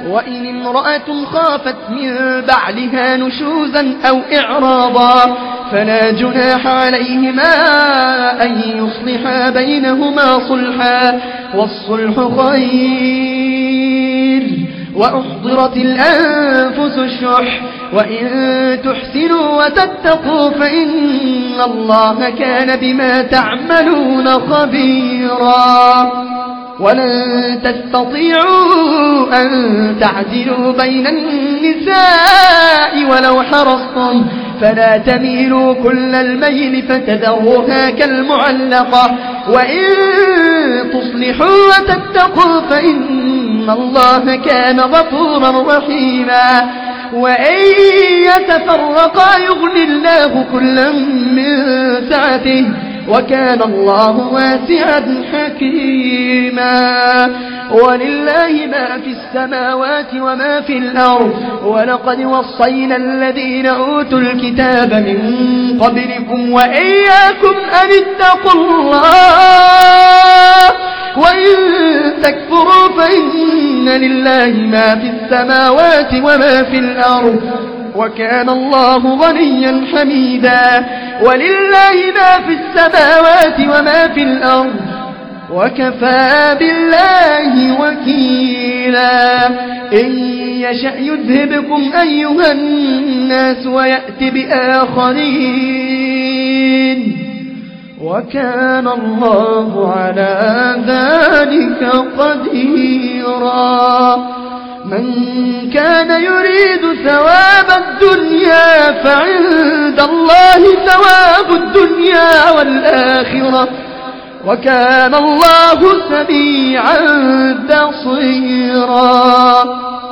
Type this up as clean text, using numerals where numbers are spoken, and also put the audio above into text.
وإن امرأة خافت من بعلها نشوزا أو إعراضا فلا جناح عليهما أن يصلحا بينهما صلحا والصلح خير وأحضرت الأنفس الشح وإن تحسنوا وتتقوا فإن الله كان بما تعملون خبيرا ولن تستطيعوا أن تعدلوا بين النساء ولو حرصتم فلا تميلوا كل الميل فتذروها كالمعلقة وإن تصلحوا وتتقوا فإن الله كان غفورا رحيما وإن يتفرقا يغني الله كلا من سعته وكان الله واسعا حكيما ولله ما في السماوات وما في الأرض ولقد وصينا الذين أوتوا الكتاب من قبلكم وإياكم أن اتقوا الله وإن تكفروا فإن لله ما في السماوات وما في الأرض وكان الله غنيا حميدا ولله ما في السماوات وما في الأرض وكفى بالله وكيلا إن يشأ يذهبكم أيها الناس ويأت بآخرين وكان الله على ذلك قديرا من كان يريد ثواب الدنيا فعند الله ثواب الدنيا والآخرة وكان الله سميعا بصيرا